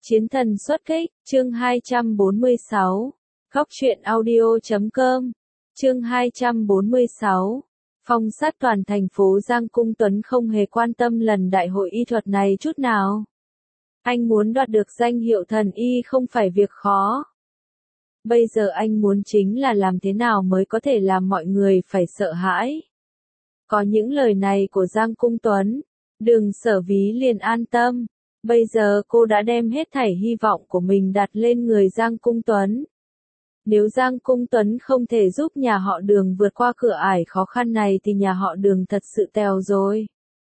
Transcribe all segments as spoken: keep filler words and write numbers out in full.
Chiến thần xuất kích, chương hai trăm bốn mươi sáu. Góc truyện audio chấm com. Chương hai trăm bốn mươi sáu. Phong sát toàn thành phố Giang Cung Tuấn không hề quan tâm lần đại hội y thuật này chút nào. Anh muốn đoạt được danh hiệu thần y không phải việc khó. Bây giờ anh muốn chính là làm thế nào mới có thể làm mọi người phải sợ hãi. Có những lời này của Giang Cung Tuấn, Đường Sở Ví liền an tâm. Bây giờ cô đã đem hết thảy hy vọng của mình đặt lên người Giang Cung Tuấn. Nếu Giang Cung Tuấn không thể giúp nhà họ Đường vượt qua cửa ải khó khăn này thì nhà họ Đường thật sự tèo rồi.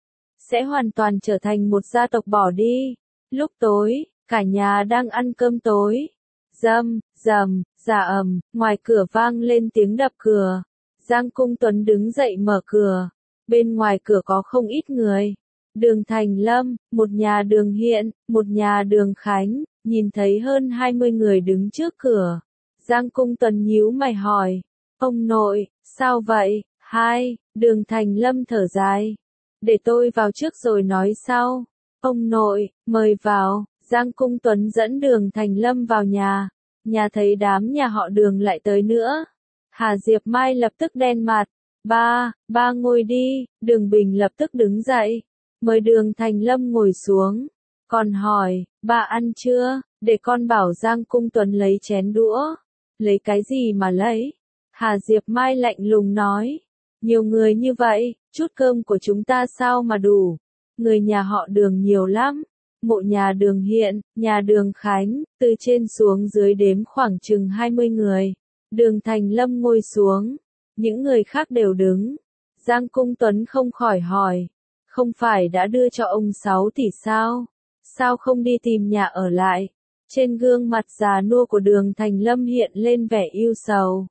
Sẽ hoàn toàn trở thành một gia tộc bỏ đi. Lúc tối, cả nhà đang ăn cơm tối. Rầm, rầm, rà ầm, ngoài cửa vang lên tiếng đập cửa. Giang Cung Tuấn đứng dậy mở cửa. Bên ngoài cửa có không ít người. Đường Thành Lâm, một nhà Đường Hiện, một nhà Đường Khánh, nhìn thấy hơn hai mươi người đứng trước cửa. Giang Cung Tuấn nhíu mày hỏi, ông nội, sao vậy? Hai, Đường Thành Lâm thở dài. Để tôi vào trước rồi nói sau. Ông nội, mời vào. Giang Cung Tuấn dẫn Đường Thành Lâm vào nhà. Nhà thấy đám nhà họ Đường lại tới nữa. Hà Diệp Mai lập tức đen mặt. Ba, ba ngồi đi. Đường Bình lập tức đứng dậy. Mời Đường Thành Lâm ngồi xuống. Còn hỏi, bà ăn chưa? Để con bảo Giang Cung Tuấn lấy chén đũa. Lấy cái gì mà lấy? Hà Diệp Mai lạnh lùng nói. Nhiều người như vậy, chút cơm của chúng ta sao mà đủ? Người nhà họ Đường nhiều lắm. Mộ nhà Đường Hiện, nhà Đường Khánh, từ trên xuống dưới đếm khoảng chừng hai mươi người. Đường Thành Lâm ngồi xuống. Những người khác đều đứng. Giang Cung Tuấn không khỏi hỏi. Không phải đã đưa cho ông sáu tỷ sao? Sao không đi tìm nhà ở lại? Trên gương mặt già nua của Đường Thành Lâm hiện lên vẻ ưu sầu.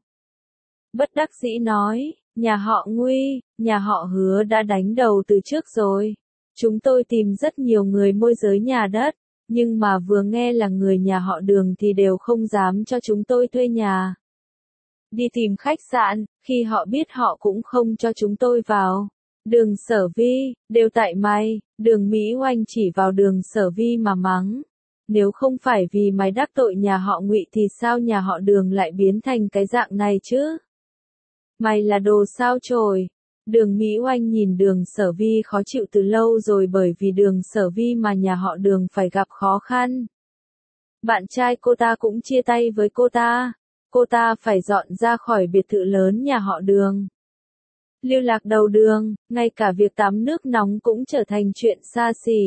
Bất đắc dĩ nói, nhà họ Nguy, nhà họ Hứa đã đánh đầu từ trước rồi. Chúng tôi tìm rất nhiều người môi giới nhà đất, nhưng mà vừa nghe là người nhà họ Đường thì đều không dám cho chúng tôi thuê nhà. Đi tìm khách sạn, khi họ biết họ cũng không cho chúng tôi vào. Đường Sở Vi, đều tại mày. Đường Mỹ Oanh chỉ vào Đường Sở Vi mà mắng. Nếu không phải vì mày đắc tội nhà họ Ngụy thì sao nhà họ Đường lại biến thành cái dạng này chứ? Mày là đồ sao chổi. Đường Mỹ Oanh nhìn Đường Sở Vi khó chịu từ lâu rồi, bởi vì Đường Sở Vi mà nhà họ Đường phải gặp khó khăn. Bạn trai cô ta cũng chia tay với cô ta. Cô ta phải dọn ra khỏi biệt thự lớn nhà họ Đường. Lưu lạc đầu đường, ngay cả việc tắm nước nóng cũng trở thành chuyện xa xỉ.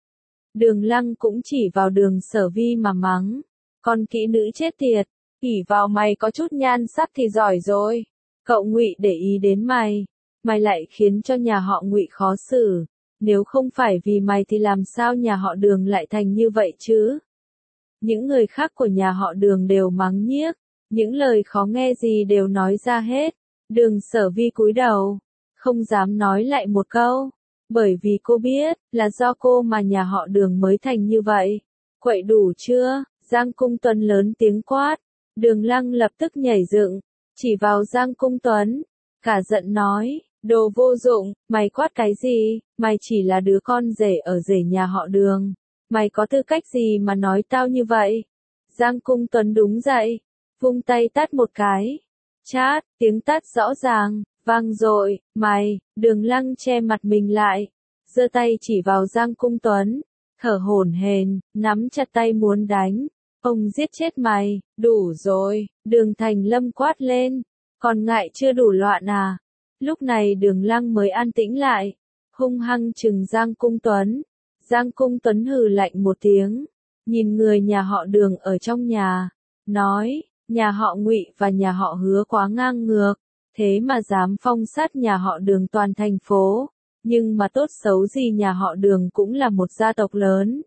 Đường Lăng cũng chỉ vào Đường Sở Vi mà mắng. Con kỹ nữ chết tiệt, ỷ vào mày có chút nhan sắc thì giỏi rồi. Cậu Ngụy để ý đến mày, mày lại khiến cho nhà họ Ngụy khó xử. Nếu không phải vì mày thì làm sao nhà họ Đường lại thành như vậy chứ? Những người khác của nhà họ Đường đều mắng nhiếc, những lời khó nghe gì đều nói ra hết. Đường Sở Vi cúi đầu, không dám nói lại một câu, bởi vì cô biết, là do cô mà nhà họ Đường mới thành như vậy. Quậy đủ chưa? Giang Cung Tuấn lớn tiếng quát. Đường Lăng lập tức nhảy dựng, chỉ vào Giang Cung Tuấn, cả giận nói, đồ vô dụng, mày quát cái gì? Mày chỉ là đứa con rể ở rể nhà họ Đường. Mày có tư cách gì mà nói tao như vậy? Giang Cung Tuấn đúng dậy, vung tay tát một cái. Chát, tiếng tát rõ ràng, vang dội. Mày, Đường Lăng che mặt mình lại, giơ tay chỉ vào Giang Cung Tuấn, thở hổn hển, nắm chặt tay muốn đánh. Ông giết chết mày, đủ rồi. Đường Thành Lâm quát lên, còn ngại chưa đủ loạn à? Lúc này Đường Lăng mới an tĩnh lại, hung hăng trừng Giang Cung Tuấn. Giang Cung Tuấn hừ lạnh một tiếng, nhìn người nhà họ Đường ở trong nhà, nói, nhà họ Ngụy và nhà họ Hứa quá ngang ngược, thế mà dám phong sát nhà họ Đường toàn thành phố. Nhưng mà tốt xấu gì nhà họ Đường cũng là một gia tộc lớn,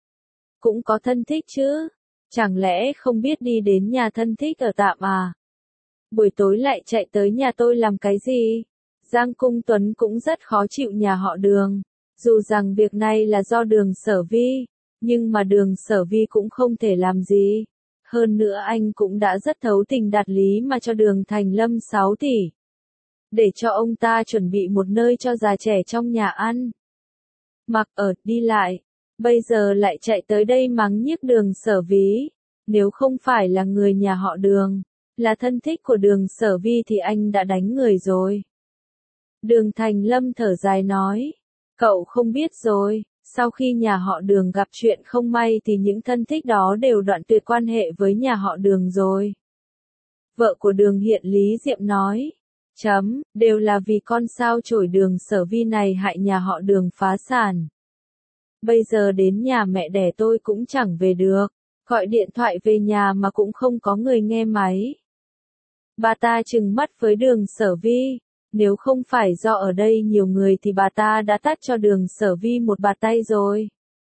cũng có thân thích chứ. Chẳng lẽ không biết đi đến nhà thân thích ở tạm à? Buổi tối lại chạy tới nhà tôi làm cái gì? Giang Cung Tuấn cũng rất khó chịu nhà họ Đường. Dù rằng việc này là do Đường Sở Vi, nhưng mà Đường Sở Vi cũng không thể làm gì. Hơn nữa anh cũng đã rất thấu tình đạt lý mà cho Đường Thành Lâm sáu tỷ. Để cho ông ta chuẩn bị một nơi cho già trẻ trong nhà ăn. Mặc ở, đi lại. bây giờ lại chạy tới đây mắng nhiếc Đường Sở Vi. Nếu không phải là người nhà họ Đường, là thân thích của Đường Sở Vi thì anh đã đánh người rồi. Đường Thành Lâm thở dài nói, cậu không biết rồi, sau khi nhà họ Đường gặp chuyện không may thì những thân thích đó đều đoạn tuyệt quan hệ với nhà họ Đường rồi. Vợ của Đường Hiện Lý Diệm nói, chấm, đều là vì con sao chổi Đường Sở Vi này hại nhà họ Đường phá sản. Bây giờ đến nhà mẹ đẻ tôi cũng chẳng về được, gọi điện thoại về nhà mà cũng không có người nghe máy. Bà ta trừng mắt với Đường Sở Vi, nếu không phải do ở đây nhiều người thì bà ta đã tát cho Đường Sở Vi một bạt tay rồi.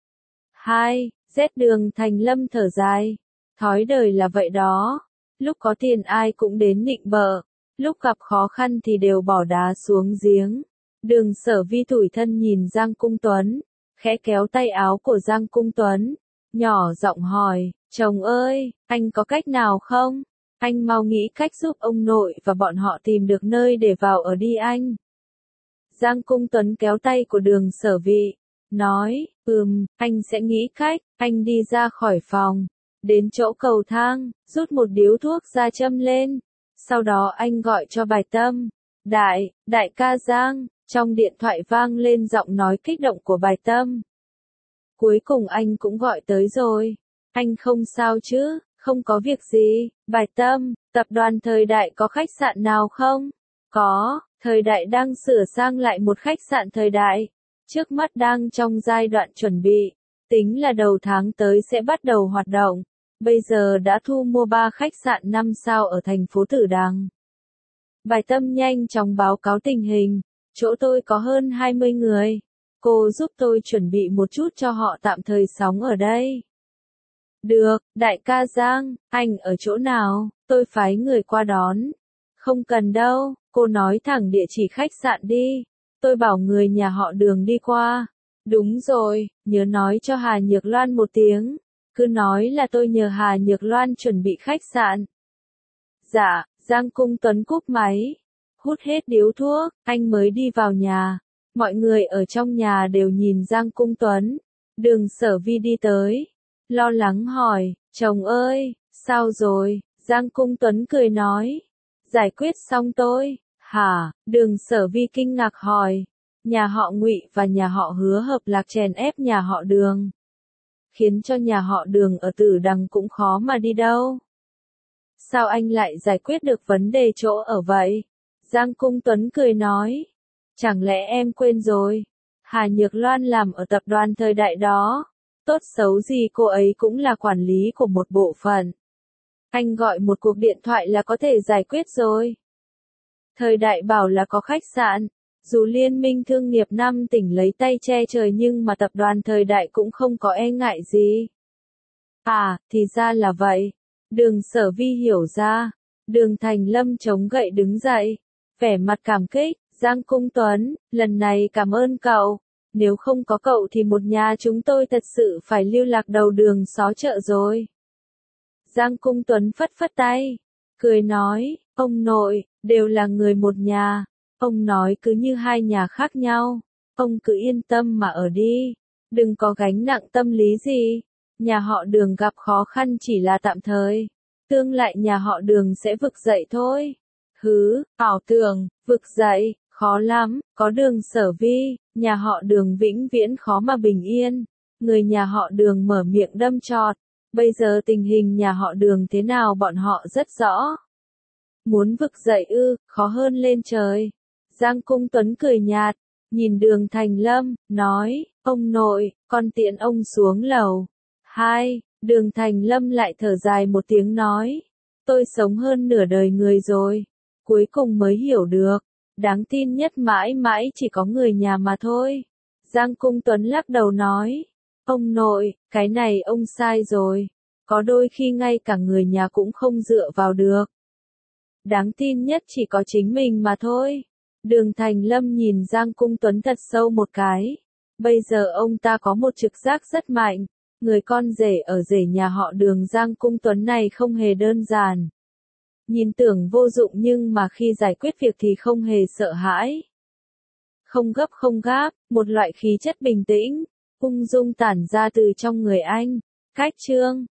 hai. Z Đường Thành Lâm thở dài, thói đời là vậy đó, lúc có tiền ai cũng đến nịnh bợ, lúc gặp khó khăn thì đều bỏ đá xuống giếng. Đường Sở Vi tủi thân nhìn Giang Cung Tuấn, khẽ kéo tay áo của Giang Cung Tuấn, nhỏ giọng hỏi, chồng ơi, anh có cách nào không? Anh mau nghĩ cách giúp ông nội và bọn họ tìm được nơi để vào ở đi anh. Giang Cung Tuấn kéo tay của Đường Sở Vi, nói, ừm, anh sẽ nghĩ cách. Anh đi ra khỏi phòng, đến chỗ cầu thang, rút một điếu thuốc ra châm lên. Sau đó anh gọi cho Bài Tâm, đại, đại ca Giang, trong điện thoại vang lên giọng nói kích động của Bài Tâm. Cuối cùng anh cũng gọi tới rồi, anh không sao chứ? Không có việc gì. Bài Tâm, tập đoàn Thời Đại có khách sạn nào không? Có, Thời Đại đang sửa sang lại một khách sạn Thời Đại. Trước mắt đang trong giai đoạn chuẩn bị, tính là đầu tháng tới sẽ bắt đầu hoạt động. Bây giờ đã thu mua ba khách sạn năm sao ở thành phố Tử Đằng. Bài Tâm nhanh chóng báo cáo tình hình, chỗ tôi có hơn hai mươi người. Cô giúp tôi chuẩn bị một chút cho họ tạm thời sống ở đây. Được, đại ca Giang, anh ở chỗ nào, tôi phái người qua đón. Không cần đâu, cô nói thẳng địa chỉ khách sạn đi, tôi bảo người nhà họ Đường đi qua. Đúng rồi, nhớ nói cho Hà Nhược Loan một tiếng, cứ nói là tôi nhờ Hà Nhược Loan chuẩn bị khách sạn. Dạ, Giang Cung Tuấn cúp máy, hút hết điếu thuốc, anh mới đi vào nhà. Mọi người ở trong nhà đều nhìn Giang Cung Tuấn. Đường Sở Vi đi tới, lo lắng hỏi, chồng ơi, sao rồi? Giang Cung Tuấn cười nói, giải quyết xong tôi. Hả? Đường Sở Vi kinh ngạc hỏi, nhà họ Ngụy và nhà họ Hứa hợp lạc chèn ép nhà họ Đường, khiến cho nhà họ Đường ở Tử Đằng cũng khó mà đi đâu. Sao anh lại giải quyết được vấn đề chỗ ở vậy? Giang Cung Tuấn cười nói, chẳng lẽ em quên rồi? Hà Nhược Loan làm ở tập đoàn Thời Đại đó. Tốt xấu gì cô ấy cũng là quản lý của một bộ phận. Anh gọi một cuộc điện thoại là có thể giải quyết rồi. Thời Đại bảo là có khách sạn. Dù Liên minh thương nghiệp năm tỉnh lấy tay che trời nhưng mà tập đoàn Thời Đại cũng không có e ngại gì. À, thì ra là vậy. Đường Sở Vi hiểu ra. Đường Thành Lâm chống gậy đứng dậy, vẻ mặt cảm kích. Giang Cung Tuấn, lần này cảm ơn cậu. Nếu không có cậu thì một nhà chúng tôi thật sự phải lưu lạc đầu đường xó chợ rồi. Giang Cung Tuấn phất phất tay, cười nói, ông nội, đều là người một nhà. Ông nói cứ như hai nhà khác nhau. Ông cứ yên tâm mà ở đi. Đừng có gánh nặng tâm lý gì. Nhà họ Đường gặp khó khăn chỉ là tạm thời. Tương lai nhà họ Đường sẽ vực dậy thôi. Hứ, ảo tưởng, vực dậy, khó lắm, có Đường Sở Vi, nhà họ Đường vĩnh viễn khó mà bình yên. Người nhà họ Đường mở miệng đâm chọt. Bây giờ tình hình nhà họ Đường thế nào bọn họ rất rõ. Muốn vực dậy ư, khó hơn lên trời. Giang Cung Tuấn cười nhạt, nhìn Đường Thành Lâm, nói, ông nội, con tiễn ông xuống lầu. Hai, Đường Thành Lâm lại thở dài một tiếng nói, tôi sống hơn nửa đời người rồi, cuối cùng mới hiểu được, đáng tin nhất mãi mãi chỉ có người nhà mà thôi. Giang Cung Tuấn lắc đầu nói, ông nội, cái này ông sai rồi, có đôi khi ngay cả người nhà cũng không dựa vào được. Đáng tin nhất chỉ có chính mình mà thôi. Đường Thành Lâm nhìn Giang Cung Tuấn thật sâu một cái. Bây giờ ông ta có một trực giác rất mạnh. Người con rể ở rể nhà họ Đường Giang Cung Tuấn này không hề đơn giản. Nhìn tưởng vô dụng nhưng mà khi giải quyết việc thì không hề sợ hãi. Không gấp không gáp, một loại khí chất bình tĩnh. ung dung tản ra từ trong người anh. Cách chương